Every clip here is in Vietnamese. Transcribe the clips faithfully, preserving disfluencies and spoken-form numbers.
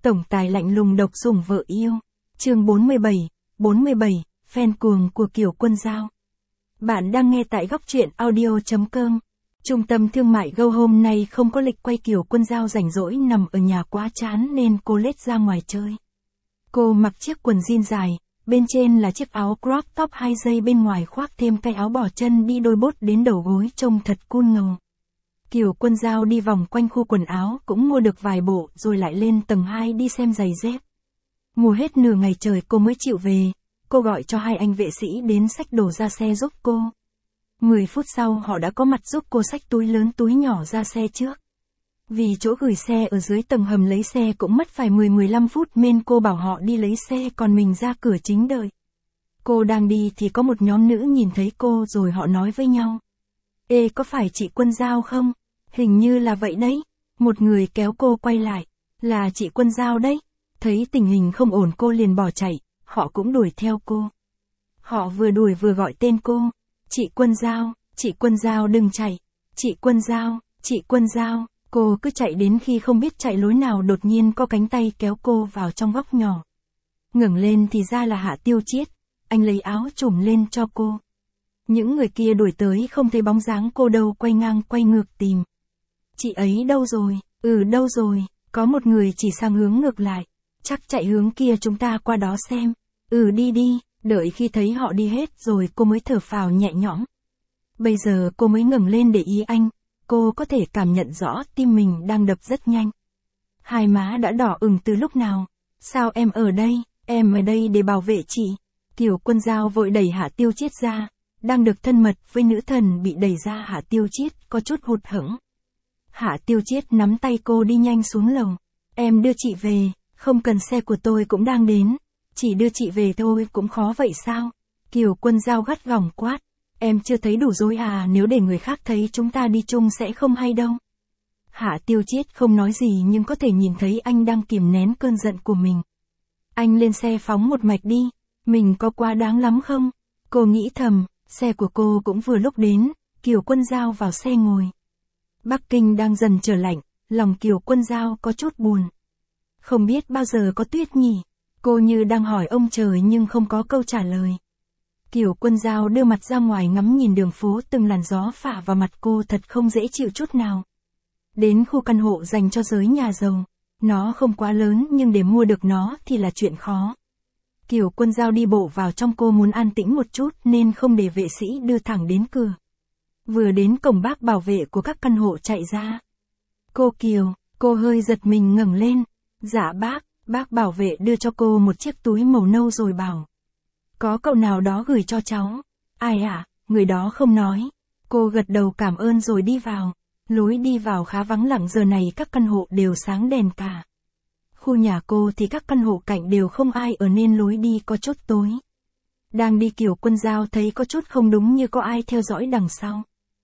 Tổng tài lạnh lùng độc sủng vợ yêu. Chương bốn mươi bảy, bốn mươi bảy, fan cuồng của Kiều Quân Dao. Bạn đang nghe tại góc truyện audio chấm com. Trung tâm thương mại Go hôm nay không có lịch quay. Kiều Quân Dao rảnh rỗi nằm ở nhà quá chán nên cô lết ra ngoài chơi. Cô mặc chiếc quần jean dài, bên trên là chiếc áo crop top hai dây, bên ngoài khoác thêm cái áo bỏ chân đi đôi bốt đến đầu gối trông thật cool ngầu. Kiều Quân Dao đi vòng quanh khu quần áo cũng mua được vài bộ rồi lại lên tầng hai đi xem giày dép. Mua hết nửa ngày trời cô mới chịu về, cô gọi cho hai anh vệ sĩ đến xách đồ ra xe giúp cô. mười phút sau họ đã có mặt giúp cô xách túi lớn túi nhỏ ra xe trước. Vì chỗ gửi xe ở dưới tầng hầm lấy xe cũng mất phải mười đến mười lăm phút nên cô bảo họ đi lấy xe còn mình ra cửa chính đợi. Cô đang đi thì có một nhóm nữ nhìn thấy cô rồi họ nói với nhau. Ê, có phải chị Quân Dao không? Hình như là vậy đấy. Một người kéo cô quay lại. Là chị Quân Dao đấy. Thấy tình hình không ổn cô liền bỏ chạy, họ cũng đuổi theo cô. Họ vừa đuổi vừa gọi tên cô. Chị Quân Dao, chị Quân Dao đừng chạy. Chị Quân Dao, chị Quân Dao. Cô cứ chạy đến khi không biết chạy lối nào đột nhiên có cánh tay kéo cô vào trong góc nhỏ. Ngẩng lên thì ra là Hạ Tiêu Chiết. Anh lấy áo trùm lên cho cô. Những người kia đuổi tới không thấy bóng dáng cô đâu, quay ngang quay ngược tìm. Chị ấy đâu rồi? Ừ đâu rồi? Có một người chỉ sang hướng ngược lại. Chắc chạy hướng kia, chúng ta qua đó xem. Ừ đi đi. Đợi khi thấy họ đi hết rồi cô mới thở phào nhẹ nhõm. Bây giờ cô mới ngẩng lên để ý anh. Cô có thể cảm nhận rõ tim mình đang đập rất nhanh. Hai má đã đỏ ửng từ lúc nào. Sao em ở đây? Em ở đây để bảo vệ chị. Kiều Quân Dao vội đẩy Hạ Tiêu Chiết ra. Đang được thân mật với nữ thần bị đẩy ra, Hạ Tiêu Chiết có chút hụt hẫng. Hạ Tiêu Chiết nắm tay cô đi nhanh xuống lầu. Em đưa chị về, không cần, xe của tôi cũng đang đến. Chỉ đưa chị về thôi cũng khó vậy sao? Kiều Quân Dao gắt gỏng quát. Em chưa thấy đủ rồi à, nếu để người khác thấy chúng ta đi chung sẽ không hay đâu. Hạ Tiêu Chiết không nói gì nhưng có thể nhìn thấy anh đang kìm nén cơn giận của mình. Anh lên xe phóng một mạch đi. Mình có quá đáng lắm không? Cô nghĩ thầm. Xe của cô cũng vừa lúc đến. Kiều Quân Dao vào xe ngồi. Bắc Kinh đang dần trở lạnh, lòng Kiều Quân Dao có chút buồn. Không biết bao giờ có tuyết nhỉ? Cô như đang hỏi ông trời nhưng không có câu trả lời. Kiều Quân Dao đưa mặt ra ngoài ngắm nhìn đường phố, từng làn gió phả vào mặt cô thật không dễ chịu chút nào. Đến khu căn hộ dành cho giới nhà giàu. Nó không quá lớn nhưng để mua được nó thì là chuyện khó. Kiều Quân Dao đi bộ vào trong, cô muốn an tĩnh một chút nên không để vệ sĩ đưa thẳng đến cửa. Vừa đến cổng, bác bảo vệ của các căn hộ chạy ra. Cô Kiều, cô hơi giật mình ngẩng lên. Dạ bác, bác bảo vệ đưa cho cô một chiếc túi màu nâu rồi bảo. Có cậu nào đó gửi cho cháu. Ai ạ? À? Người đó không nói. Cô gật đầu cảm ơn rồi đi vào. Lối đi vào khá vắng lặng, giờ này các căn hộ đều sáng đèn cả. Khu nhà cô thì các căn hộ cạnh đều không ai ở nên lối đi có chút tối. Đang đi Kiều Quân Dao thấy có chút không đúng, như có ai theo dõi đằng sau.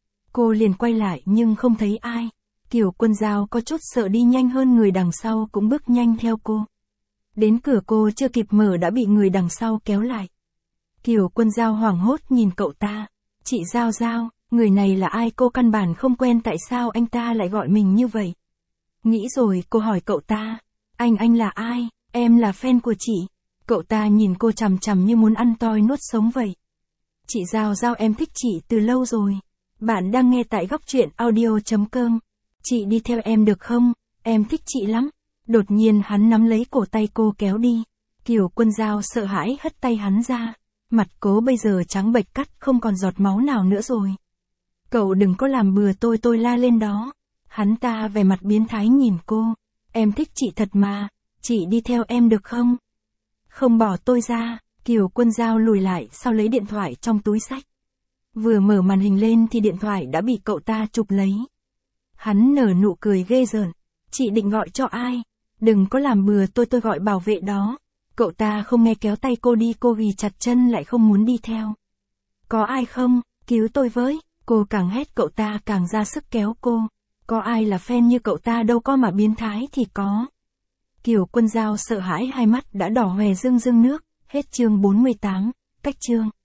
Cô liền quay lại nhưng không thấy ai. Kiều Quân Dao có chút sợ đi nhanh hơn, người đằng sau cũng bước nhanh theo cô. Đến cửa cô chưa kịp mở đã bị người đằng sau kéo lại. Kiều Quân Dao hoảng hốt nhìn cậu ta. Chị Dao Dao, người này là ai? Cô căn bản không quen, tại sao anh ta lại gọi mình như vậy? Nghĩ rồi cô hỏi cậu ta. Anh anh là ai? Em là fan của chị. Cậu ta nhìn cô chằm chằm như muốn ăn toi nuốt sống vậy. Chị Dao Dao, em thích chị từ lâu rồi. Bạn đang nghe tại góc truyện audio chấm com. Chị đi theo em được không? Em thích chị lắm. Đột nhiên hắn nắm lấy cổ tay cô kéo đi. Kiều Quân Dao sợ hãi hất tay hắn ra. Mặt cô bây giờ trắng bệch cắt, không còn giọt máu nào nữa rồi. Cậu đừng có làm bừa tôi, tôi la lên đó. Hắn ta vẻ mặt biến thái nhìn cô. Em thích chị thật mà, chị đi theo em được không? Không bỏ tôi ra. Kiều Quân Dao lùi lại sau lấy điện thoại trong túi xách. Vừa mở màn hình lên thì điện thoại đã bị cậu ta chụp lấy. Hắn nở nụ cười ghê rợn. Chị định gọi cho ai? Đừng có làm bừa tôi, tôi gọi bảo vệ đó. Cậu ta không nghe, kéo tay cô đi, cô ghi chặt chân lại không muốn đi theo. Có ai không? Cứu tôi với. Cô càng hét cậu ta càng ra sức kéo cô. Có ai là fan như cậu ta đâu, có mà biến thái thì có. Kiều Quân Dao sợ hãi, hai mắt đã đỏ hoe rưng rưng nước. Hết chương bốn mươi tám, cách chương.